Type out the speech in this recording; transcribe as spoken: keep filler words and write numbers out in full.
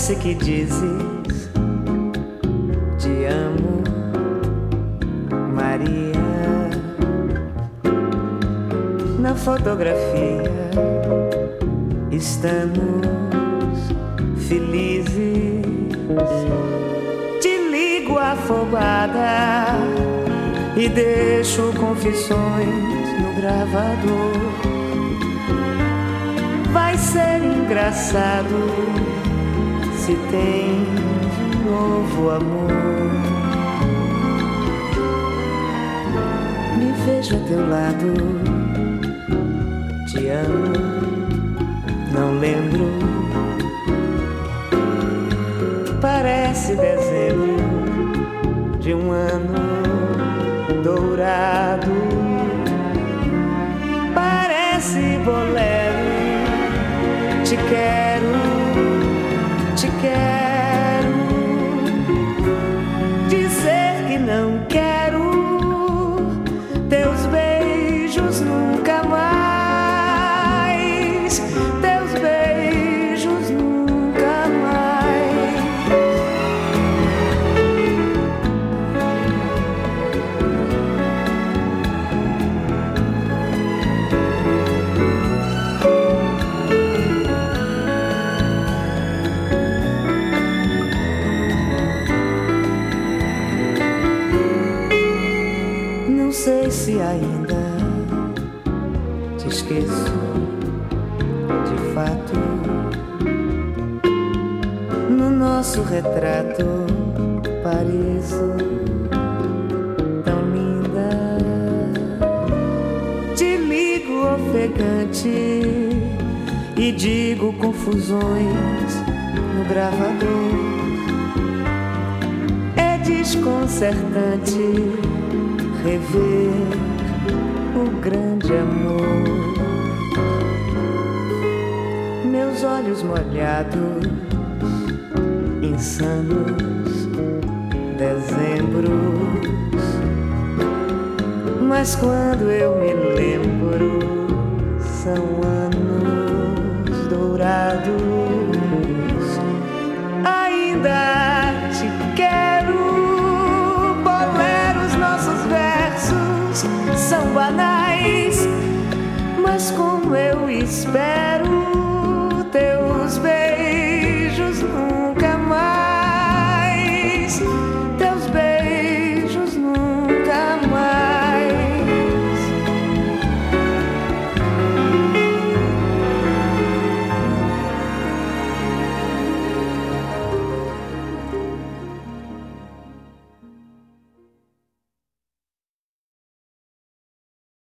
Parece que dizes te amo, Maria. Na fotografia estamos felizes. Te ligo afobada e deixo confissões no gravador. Vai ser engraçado se tens um novo amor. Me vejo a teu lado, te amo, não lembro. Parece dezembro de um ano dourado. Parece bolero. Te quero, te quero. Dizer que não quero teus beijos nunca mais. Teus beijos nunca mais. Não sei se ainda te esqueço de fato. No nosso retrato pareço tão linda. Te ligo ofegante e digo confusões no gravador. É desconcertante rever o grande amor. Meus olhos molhados, insanos dezembros. Mas quando eu me lembro, são anos dourados. Ainda te quero. Boleros, nossos versos são banais, mas como eu espero